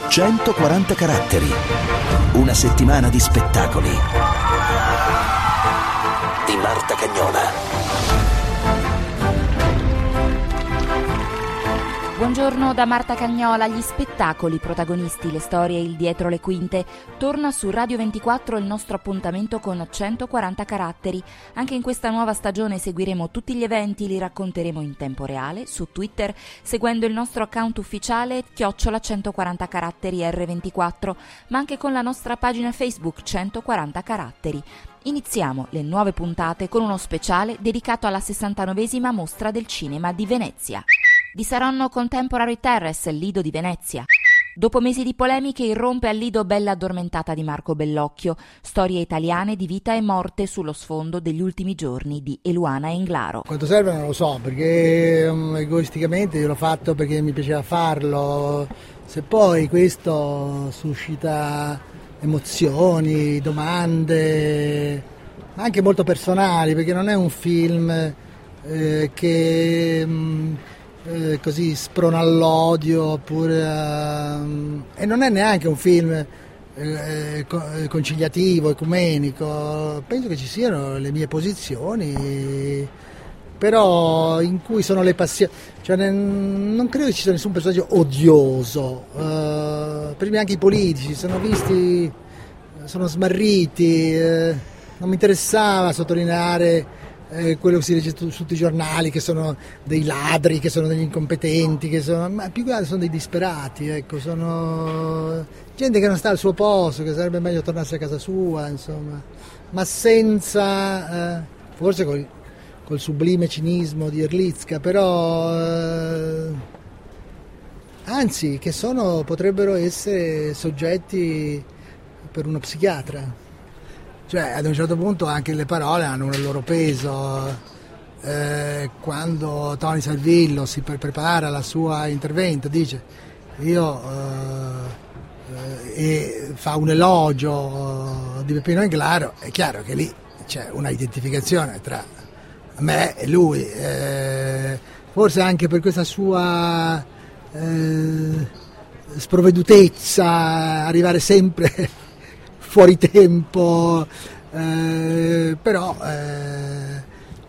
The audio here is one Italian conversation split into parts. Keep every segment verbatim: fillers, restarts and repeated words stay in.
centoquaranta caratteri. Una settimana di spettacoli. Di Marta Cagnola. Buongiorno da Marta Cagnola. Gli spettacoli, protagonisti, le storie, il dietro le quinte. Torna su Radio ventiquattro il nostro appuntamento con centoquaranta caratteri. Anche in questa nuova stagione seguiremo tutti gli eventi, li racconteremo in tempo reale su Twitter, seguendo il nostro account ufficiale chiocciola centoquaranta caratteri erre ventiquattro, ma anche con la nostra pagina Facebook centoquaranta caratteri. Iniziamo le nuove puntate con uno speciale dedicato alla sessantanovesima Mostra del Cinema di Venezia. Di Saronno Contemporary Terrace, Lido di Venezia. Dopo mesi di polemiche irrompe al Lido Bella addormentata di Marco Bellocchio, storie italiane di vita e morte sullo sfondo degli ultimi giorni di Eluana Englaro. Quanto serve non lo so, perché um, egoisticamente io l'ho fatto perché mi piaceva farlo. Se poi questo suscita emozioni, domande, anche molto personali, perché non è un film eh, che... Um, Eh, così sprona all'odio oppure uh, e non è neanche un film eh, conciliativo, ecumenico. Penso che ci siano le mie posizioni, però in cui sono le passioni, cioè, ne, non credo che ci sia nessun personaggio odioso. Uh, per me anche i politici sono visti, sono smarriti, eh, non mi interessava sottolineare Eh, quello che si legge su, su tutti i giornali, che sono dei ladri, che sono degli incompetenti, che sono, ma più che altro sono dei disperati, ecco, sono gente che non sta al suo posto, che sarebbe meglio tornasse a casa sua, insomma, ma senza, eh, forse col, col sublime cinismo di Erlitzka, però eh, anzi che sono, potrebbero essere soggetti per uno psichiatra. Cioè, ad un certo punto anche le parole hanno un loro peso. Eh, quando Tony Servillo si pre- prepara al suo intervento, dice io eh, e fa un elogio di Peppino Englaro, è chiaro che lì c'è una identificazione tra me e lui. Eh, forse anche per questa sua eh, sprovvedutezza, arrivare sempre fuori tempo, eh, però eh,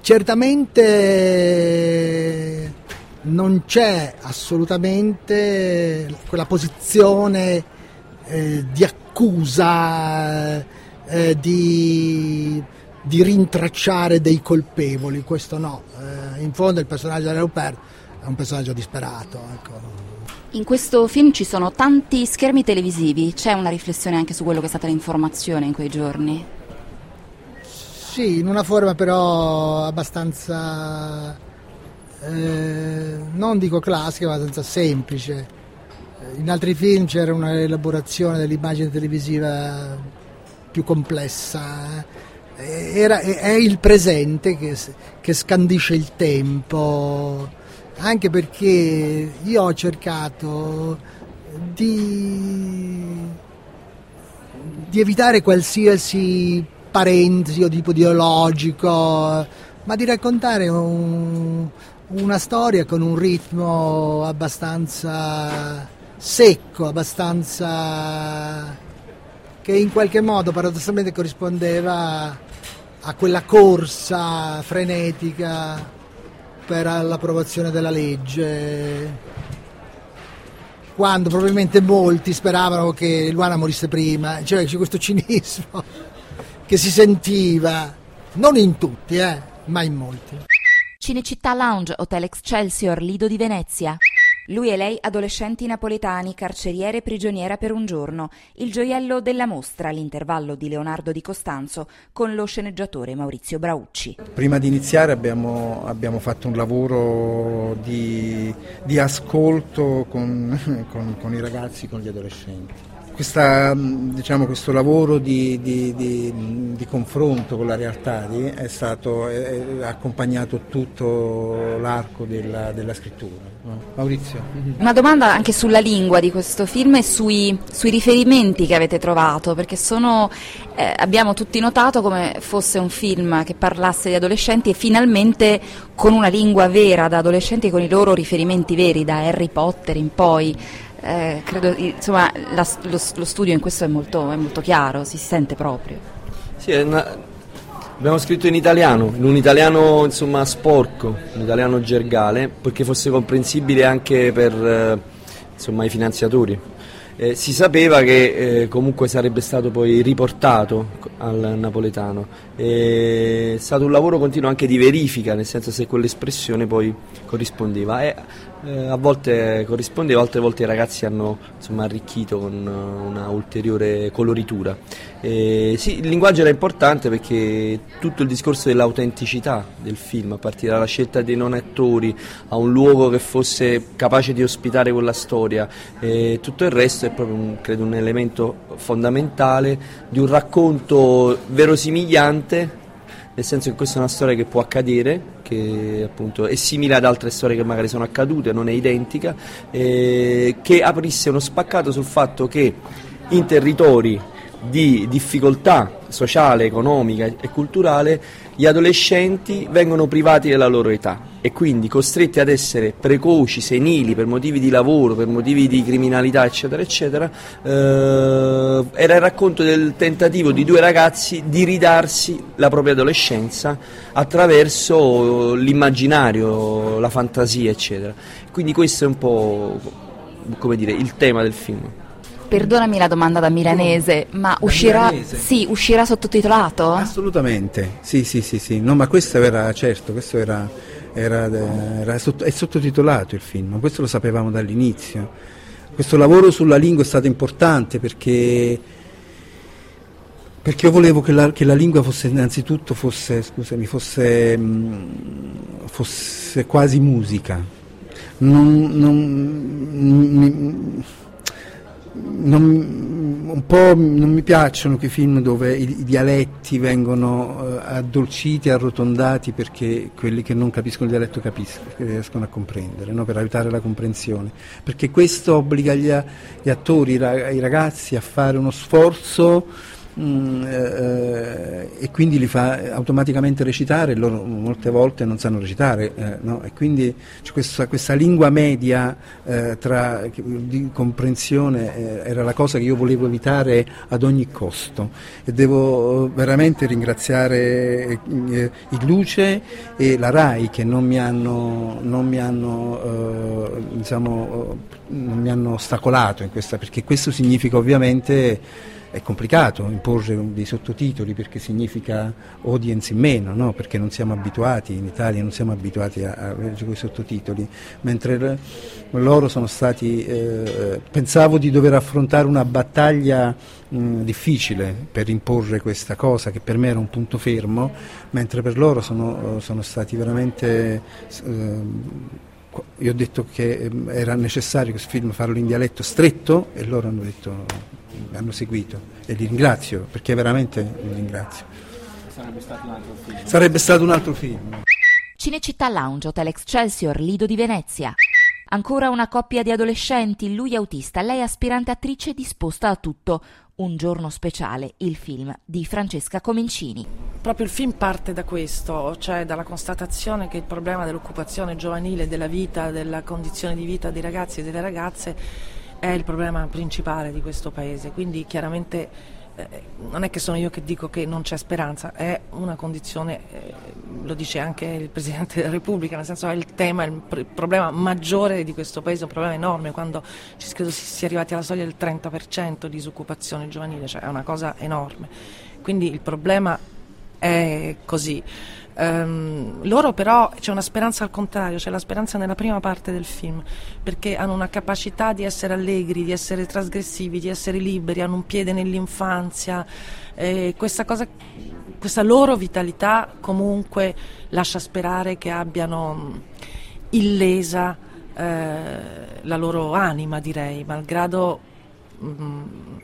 certamente non c'è assolutamente quella posizione eh, di accusa, eh, di, di rintracciare dei colpevoli, questo no. Eh, in fondo il personaggio di Leopard è un personaggio disperato, ecco. In questo film ci sono tanti schermi televisivi, c'è una riflessione anche su quello che è stata l'informazione in quei giorni? Sì, in una forma però abbastanza, eh, non dico classica, ma abbastanza semplice. In altri film c'era una elaborazione dell'immagine televisiva più complessa, Era, è il presente che, che scandisce il tempo. Anche perché io ho cercato di, di evitare qualsiasi parentesi o tipo ideologico, ma di raccontare un, una storia con un ritmo abbastanza secco, abbastanza che in qualche modo paradossalmente corrispondeva a quella corsa frenetica per l'approvazione della legge, quando probabilmente molti speravano che Eluana morisse prima, cioè c'è questo cinismo che si sentiva, non in tutti, eh, ma in molti. Cinecittà Lounge, Hotel Excelsior, Lido di Venezia. Lui e lei, adolescenti napoletani, carceriere e prigioniera per un giorno. Il gioiello della mostra, l'intervallo di Leonardo Di Costanzo, con lo sceneggiatore Maurizio Braucci. Prima di iniziare abbiamo, abbiamo fatto un lavoro di, di ascolto con, con, con i ragazzi, con gli adolescenti. Questa, diciamo, questo lavoro di, di, di, di confronto con la realtà di, è stato è, è accompagnato tutto l'arco della, della scrittura. No? Maurizio? Una domanda anche sulla lingua di questo film e sui, sui riferimenti che avete trovato, perché sono eh, abbiamo tutti notato come fosse un film che parlasse di adolescenti e finalmente con una lingua vera da adolescenti e con i loro riferimenti veri, da Harry Potter in poi. Eh, credo, insomma, la, lo, lo studio in questo è molto, è molto chiaro, si sente proprio. Sì, è una, abbiamo scritto in italiano, in un italiano insomma sporco, un italiano gergale, perché fosse comprensibile anche per eh, insomma, i finanziatori. Eh, si sapeva che eh, comunque sarebbe stato poi riportato al napoletano. È stato un lavoro continuo anche di verifica, nel senso se quell'espressione poi corrispondeva. E, eh, a volte corrispondeva, altre volte i ragazzi hanno insomma, arricchito con una ulteriore coloritura. Eh, sì, il linguaggio era importante perché tutto il discorso dell'autenticità del film, a partire dalla scelta dei non attori, a un luogo che fosse capace di ospitare quella storia, eh, tutto il resto è proprio un, credo un elemento fondamentale di un racconto verosimigliante, nel senso che questa è una storia che può accadere, che appunto è simile ad altre storie che magari sono accadute, non è identica, eh, che aprisse uno spaccato sul fatto che in territori di difficoltà sociale, economica e culturale gli adolescenti vengono privati della loro età e quindi costretti ad essere precoci, senili per motivi di lavoro, per motivi di criminalità eccetera eccetera. Eh, era il racconto del tentativo di due ragazzi di ridarsi la propria adolescenza attraverso l'immaginario, la fantasia eccetera. Quindi questo è un po', come dire, il tema del film. Perdonami la domanda da milanese, ma da uscirà, milanese. Sì, uscirà sottotitolato? Assolutamente, sì, sì, sì, sì. No, ma questo era, certo, questo era, era, era sotto, è sottotitolato il film, questo lo sapevamo dall'inizio. Questo lavoro sulla lingua è stato importante perché, perché io volevo che la, che la lingua fosse innanzitutto, fosse, scusami, fosse, fosse quasi musica. Non, non, Non, un po' non mi piacciono quei film dove i, i dialetti vengono uh, addolciti, arrotondati perché quelli che non capiscono il dialetto capiscono, che riescono a comprendere, no? Per aiutare la comprensione, perché questo obbliga gli, gli attori, i ragazzi a fare uno sforzo Mm, eh, e quindi li fa automaticamente recitare, loro molte volte non sanno recitare, eh, no? E quindi c'è questa, questa lingua media eh, tra, di comprensione eh, era la cosa che io volevo evitare ad ogni costo e devo veramente ringraziare eh, il Luce e la RAI che non mi hanno, non mi hanno, eh, diciamo, non mi hanno ostacolato in questa, perché questo significa ovviamente. È complicato imporre dei sottotitoli perché significa audience in meno, no? Perché non siamo abituati, in Italia non siamo abituati a, a leggere quei sottotitoli, mentre loro sono stati, eh, pensavo di dover affrontare una battaglia mh, difficile per imporre questa cosa che per me era un punto fermo, mentre per loro sono, sono stati veramente... Eh, io ho detto che era necessario questo film farlo in dialetto stretto e loro hanno detto, hanno seguito e li ringrazio perché veramente li ringrazio. Sarebbe stato un altro film. Sarebbe stato un altro film. Cinecittà Lounge, Hotel Excelsior, Lido di Venezia. Ancora una coppia di adolescenti, lui autista, lei aspirante attrice disposta a tutto. Un giorno speciale, il film di Francesca Comencini. Proprio il film parte da questo, cioè dalla constatazione che il problema dell'occupazione giovanile, della vita, della condizione di vita dei ragazzi e delle ragazze è il problema principale di questo paese, quindi chiaramente eh, non è che sono io che dico che non c'è speranza, è una condizione, eh, lo dice anche il Presidente della Repubblica, nel senso è il tema, il, pr- il problema maggiore di questo paese, un problema enorme, quando ci credo si sia arrivati alla soglia del trenta per cento di disoccupazione giovanile, cioè è una cosa enorme, quindi il problema è così. Um, loro però c'è una speranza al contrario, c'è la speranza nella prima parte del film, perché hanno una capacità di essere allegri, di essere trasgressivi, di essere liberi, hanno un piede nell'infanzia, e questa cosa, questa loro vitalità comunque lascia sperare che abbiano illesa eh, la loro anima, direi, malgrado mh,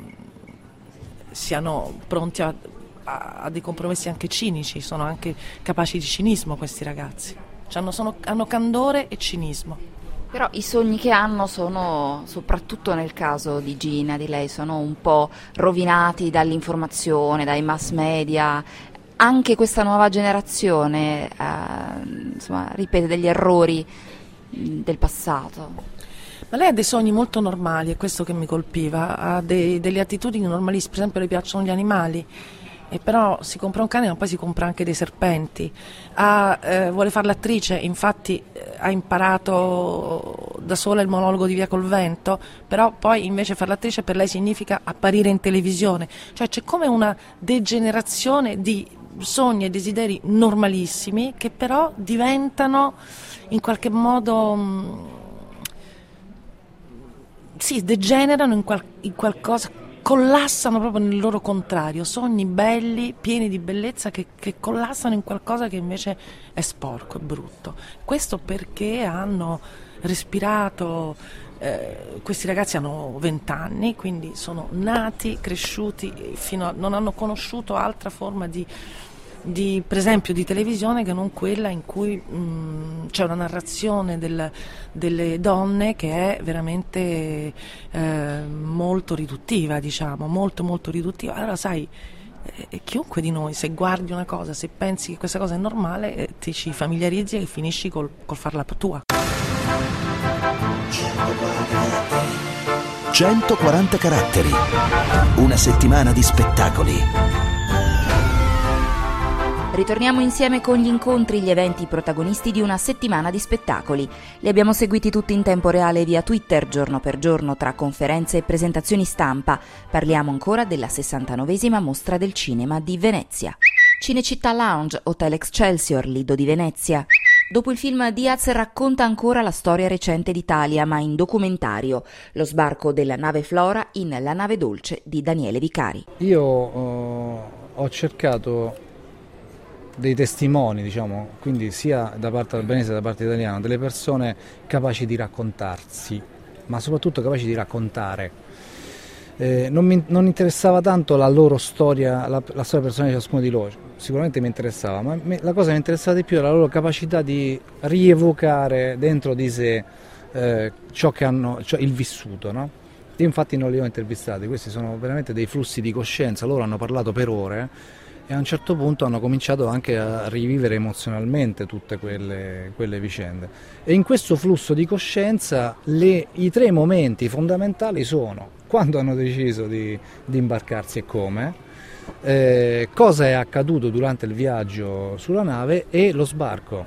siano pronti a a dei compromessi anche cinici, sono anche capaci di cinismo questi ragazzi, cioè hanno, sono, hanno candore e cinismo. Però i sogni che hanno sono, soprattutto nel caso di Gina, di lei, sono un po' rovinati dall'informazione, dai mass media. Anche questa nuova generazione eh, insomma, ripete degli errori del passato. Ma lei ha dei sogni molto normali, è questo che mi colpiva, ha dei, delle attitudini normalissime, per esempio le piacciono gli animali, e però si compra un cane ma poi si compra anche dei serpenti, ha, eh, vuole fare l'attrice, infatti eh, ha imparato da sola il monologo di Via col Vento, però poi invece fare l'attrice per lei significa apparire in televisione, cioè c'è come una degenerazione di sogni e desideri normalissimi che però diventano in qualche modo mh, sì, degenerano in, qual- in qualcosa, collassano proprio nel loro contrario, sogni belli, pieni di bellezza che, che collassano in qualcosa che invece è sporco, è brutto. Questo perché hanno respirato, eh, questi ragazzi hanno vent'anni, quindi sono nati, cresciuti, fino a, non hanno conosciuto altra forma di, di, per esempio, di televisione che non quella in cui mh, c'è una narrazione del, delle donne che è veramente eh, molto riduttiva, diciamo, molto molto riduttiva. Allora sai, eh, chiunque di noi, se guardi una cosa, se pensi che questa cosa è normale, eh, ti ci familiarizzi e finisci col, col farla tua. centoquaranta caratteri. Una settimana di spettacoli. Ritorniamo insieme con gli incontri, gli eventi, i protagonisti di una settimana di spettacoli. Li abbiamo seguiti tutti in tempo reale via Twitter, giorno per giorno, tra conferenze e presentazioni stampa. Parliamo ancora della sessantanovesima Mostra del Cinema di Venezia. Cinecittà Lounge, Hotel Excelsior, Lido di Venezia. Dopo il film Diaz racconta ancora la storia recente d'Italia, ma in documentario. Lo sbarco della nave Flora in La nave dolce di Daniele Vicari. Io uh, ho cercato dei testimoni, diciamo, quindi sia da parte albanese che da parte italiana, delle persone capaci di raccontarsi, ma soprattutto capaci di raccontare. Eh, non mi non interessava tanto la loro storia, la, la storia personale di ciascuno di loro, sicuramente mi interessava, ma me, la cosa che mi interessava di più era la loro capacità di rievocare dentro di sé eh, ciò che hanno, cioè il vissuto, no? Io infatti non li ho intervistati, questi sono veramente dei flussi di coscienza, loro hanno parlato per ore e a un certo punto hanno cominciato anche a rivivere emozionalmente tutte quelle, quelle vicende. E in questo flusso di coscienza le, i tre momenti fondamentali sono quando hanno deciso di, di imbarcarsi e come, eh, cosa è accaduto durante il viaggio sulla nave e lo sbarco.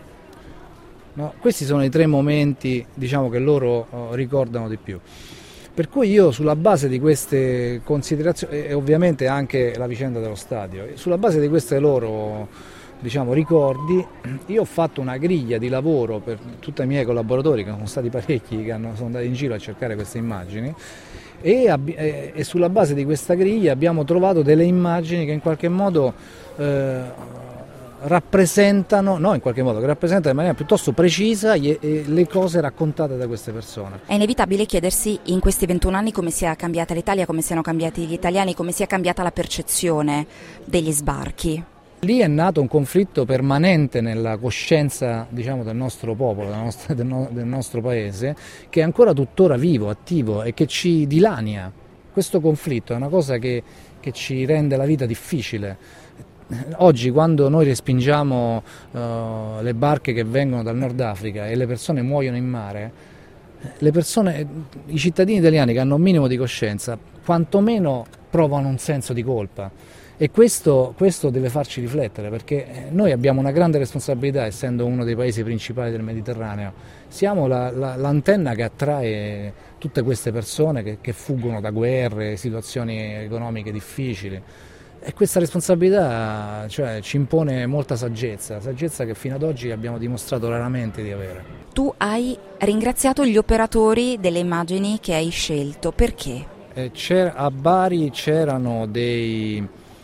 No? Questi sono i tre momenti, diciamo, che loro oh, ricordano di più. Per cui io, sulla base di queste considerazioni, e ovviamente anche la vicenda dello stadio, sulla base di questi loro, diciamo, ricordi, io ho fatto una griglia di lavoro per tutti i miei collaboratori, che sono stati parecchi, che hanno, sono andati in giro a cercare queste immagini, e, e, e sulla base di questa griglia abbiamo trovato delle immagini che in qualche modo eh, rappresentano, no in qualche modo, che rappresentano in maniera piuttosto precisa le cose raccontate da queste persone. È inevitabile chiedersi in questi ventuno anni come sia cambiata l'Italia, come siano cambiati gli italiani, come sia cambiata la percezione degli sbarchi. Lì è nato un conflitto permanente nella coscienza, diciamo, del nostro popolo, del nostro, del no, del nostro paese, che è ancora tuttora vivo, attivo e che ci dilania. Questo conflitto è una cosa che, che ci rende la vita difficile. Oggi, quando noi respingiamo uh, le barche che vengono dal Nord Africa e le persone muoiono in mare, le persone, i cittadini italiani che hanno un minimo di coscienza, quantomeno provano un senso di colpa. E questo, questo deve farci riflettere, perché noi abbiamo una grande responsabilità, essendo uno dei paesi principali del Mediterraneo. Siamo la, la, l'antenna che attrae tutte queste persone che, che fuggono da guerre, situazioni economiche difficili. E questa responsabilità, cioè, ci impone molta saggezza, saggezza che fino ad oggi abbiamo dimostrato raramente di avere. Tu hai ringraziato gli operatori delle immagini che hai scelto, perché? Eh, c'era, a Bari c'erano dei,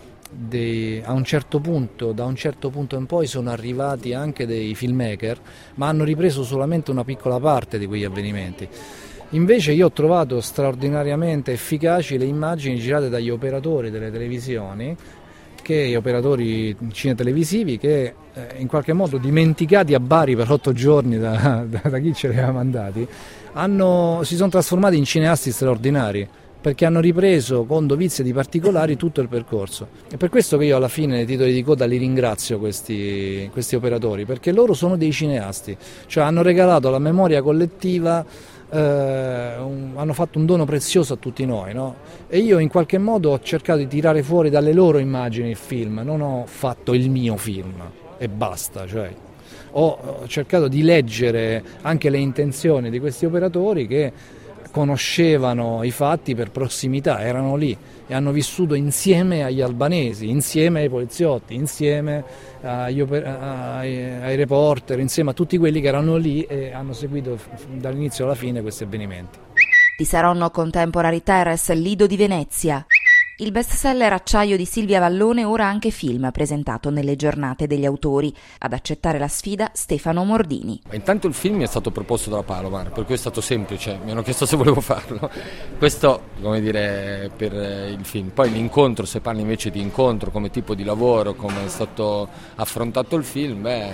dei, a un certo punto, da un certo punto in poi sono arrivati anche dei filmmaker, ma hanno ripreso solamente una piccola parte di quegli avvenimenti. Invece io ho trovato straordinariamente efficaci le immagini girate dagli operatori delle televisioni, che gli operatori cinetelevisivi che eh, in qualche modo, dimenticati a Bari per otto giorni da, da, da chi ce li aveva mandati, hanno, si sono trasformati in cineasti straordinari, perché hanno ripreso con dovizia di particolari tutto il percorso. È per questo che io alla fine nei titoli di coda li ringrazio questi, questi operatori, perché loro sono dei cineasti, cioè hanno regalato alla memoria collettiva eh, un, hanno fatto un dono prezioso a tutti noi, no? E io in qualche modo ho cercato di tirare fuori dalle loro immagini il film, non ho fatto il mio film e basta, cioè ho, ho cercato di leggere anche le intenzioni di questi operatori che conoscevano i fatti per prossimità, erano lì e hanno vissuto insieme agli albanesi, insieme ai poliziotti, insieme agli oper- ai, ai reporter, insieme a tutti quelli che erano lì e hanno seguito dall'inizio alla fine questi avvenimenti. Di Saronno Contemporary Terrace, Lido di Venezia. Il bestseller Acciaio di Silvia Vallone, ora anche film, presentato nelle giornate degli autori. Ad accettare la sfida Stefano Mordini. Intanto il film mi è stato proposto dalla Palomar, per cui è stato semplice, mi hanno chiesto se volevo farlo. Questo, come dire, per il film. Poi l'incontro, se parli invece di incontro come tipo di lavoro, come è stato affrontato il film, beh,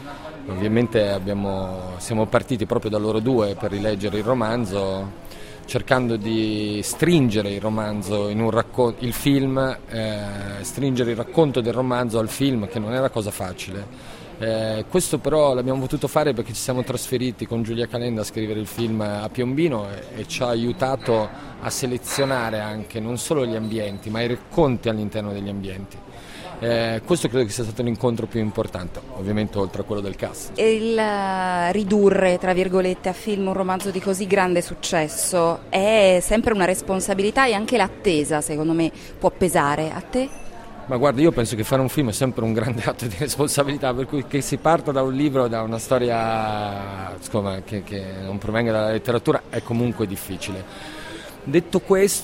ovviamente abbiamo, siamo partiti proprio da loro due per rileggere il romanzo, cercando di stringere il romanzo in un racconto, il film, eh, stringere il racconto del romanzo al film, che non era cosa facile. Eh, questo però l'abbiamo potuto fare perché ci siamo trasferiti con Giulia Calenda a scrivere il film a Piombino e, e ci ha aiutato a selezionare anche non solo gli ambienti, ma i racconti all'interno degli ambienti. Eh, questo credo che sia stato l'incontro più importante, ovviamente oltre a quello del cast. Il uh, ridurre, tra virgolette, a film un romanzo di così grande successo è sempre una responsabilità e anche l'attesa, secondo me, può pesare. A te? Ma guarda, io penso che fare un film è sempre un grande atto di responsabilità, per cui che si parta da un libro, da una storia insomma, che, che non provenga dalla letteratura è comunque difficile. Detto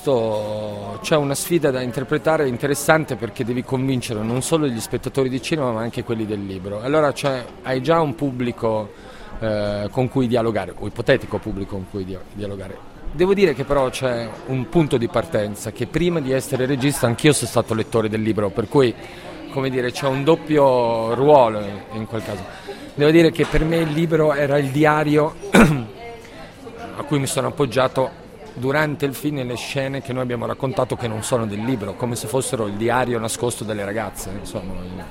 questo, c'è una sfida da interpretare interessante perché devi convincere non solo gli spettatori di cinema ma anche quelli del libro. Allora c'è, hai già un pubblico eh, con cui dialogare, o ipotetico pubblico con cui dia- dialogare. Devo dire che però c'è un punto di partenza, che prima di essere regista anch'io sono stato lettore del libro, per cui come dire, c'è un doppio ruolo in quel caso. Devo dire che per me il libro era il diario a cui mi sono appoggiato durante il film e le scene che noi abbiamo raccontato che non sono del libro, come se fossero il diario nascosto delle ragazze, insomma.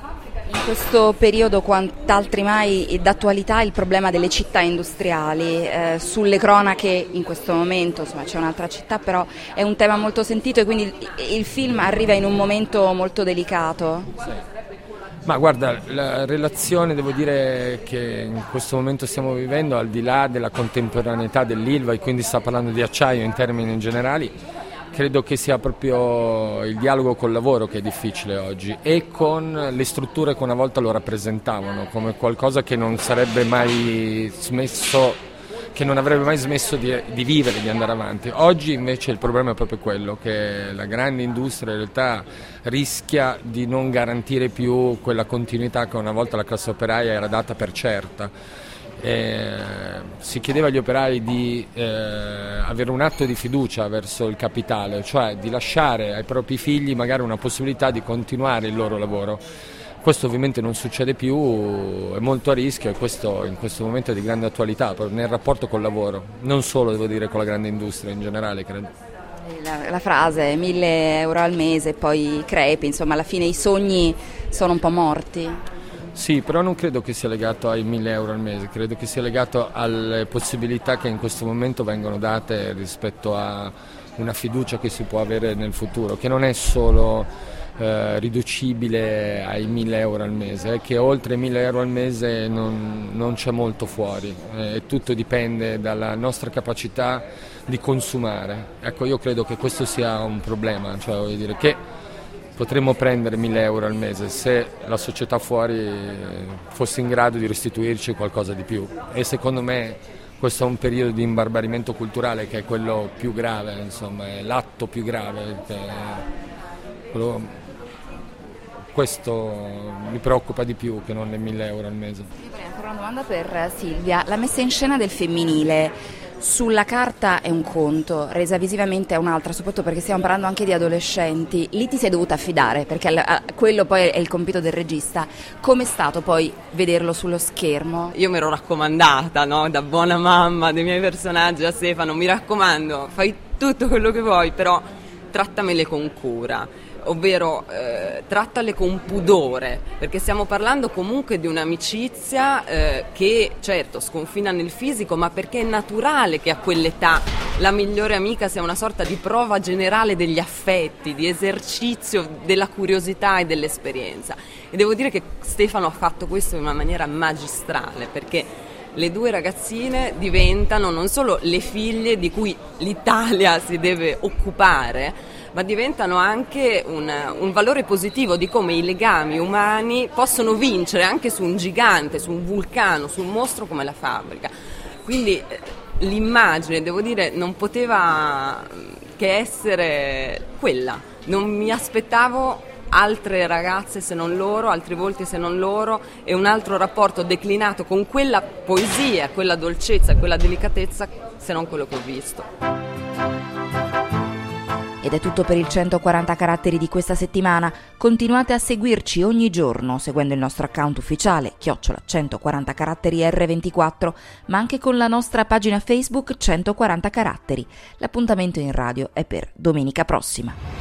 In questo periodo, quant'altri mai d'attualità, il problema delle città industriali. Eh, sulle cronache in questo momento, insomma, c'è un'altra città, però è un tema molto sentito e quindi il, il film arriva in un momento molto delicato. Sì. Ma guarda, la relazione, devo dire che in questo momento stiamo vivendo, al di là della contemporaneità dell'Ilva, e quindi sta parlando di acciaio in termini generali, credo che sia proprio il dialogo col lavoro che è difficile oggi e con le strutture che una volta lo rappresentavano come qualcosa che non sarebbe mai smesso, che non avrebbe mai smesso di, di vivere, di andare avanti. Oggi invece il problema è proprio quello, che la grande industria in realtà rischia di non garantire più quella continuità che una volta la classe operaia era data per certa. Eh, si chiedeva agli operai di eh, avere un atto di fiducia verso il capitale, cioè di lasciare ai propri figli magari una possibilità di continuare il loro lavoro. Questo ovviamente non succede più, è molto a rischio e questo in questo momento è di grande attualità nel rapporto col lavoro, non solo devo dire con la grande industria in generale, credo. La, la frase mille euro al mese poi crepi, insomma alla fine i sogni sono un po' morti. Sì, però non credo che sia legato ai mille euro al mese, credo che sia legato alle possibilità che in questo momento vengono date rispetto a una fiducia che si può avere nel futuro, che non è solo Eh, riducibile ai mille euro al mese, è che oltre i mille euro al mese non, non c'è molto fuori, eh, tutto dipende dalla nostra capacità di consumare. Ecco, io credo che questo sia un problema, cioè voglio dire che potremmo prendere mille euro al mese se la società fuori fosse in grado di restituirci qualcosa di più, e secondo me questo è un periodo di imbarbarimento culturale che è quello più grave, insomma, è l'atto più grave. Che quello, questo mi preoccupa di più che non le mille euro al mese. Io avrei ancora una domanda per Silvia. La messa in scena del femminile sulla carta è un conto, resa visivamente è un'altra, soprattutto perché stiamo parlando anche di adolescenti. Lì ti sei dovuta affidare, perché quello poi è il compito del regista. Com'è stato poi vederlo sullo schermo? Io mi ero raccomandata, no? Da buona mamma dei miei personaggi a Stefano, mi raccomando, fai tutto quello che vuoi, però trattamele con cura. ovvero eh, trattale con pudore, perché stiamo parlando comunque di un'amicizia eh, che certo sconfina nel fisico, ma perché è naturale che a quell'età la migliore amica sia una sorta di prova generale degli affetti, di esercizio della curiosità e dell'esperienza. E devo dire che Stefano ha fatto questo in una maniera magistrale, perché le due ragazzine diventano non solo le figlie di cui l'Italia si deve occupare, ma diventano anche un, un valore positivo di come i legami umani possono vincere anche su un gigante, su un vulcano, su un mostro come la fabbrica. Quindi eh, l'immagine, devo dire, non poteva che essere quella. Non mi aspettavo altre ragazze se non loro, altri volti se non loro, e un altro rapporto declinato con quella poesia, quella dolcezza, quella delicatezza, se non quello che ho visto. Ed è tutto per il centoquaranta caratteri di questa settimana. Continuate a seguirci ogni giorno seguendo il nostro account ufficiale chiocciola centoquaranta caratteri erre ventiquattro, ma anche con la nostra pagina Facebook centoquaranta caratteri. L'appuntamento in radio è per domenica prossima.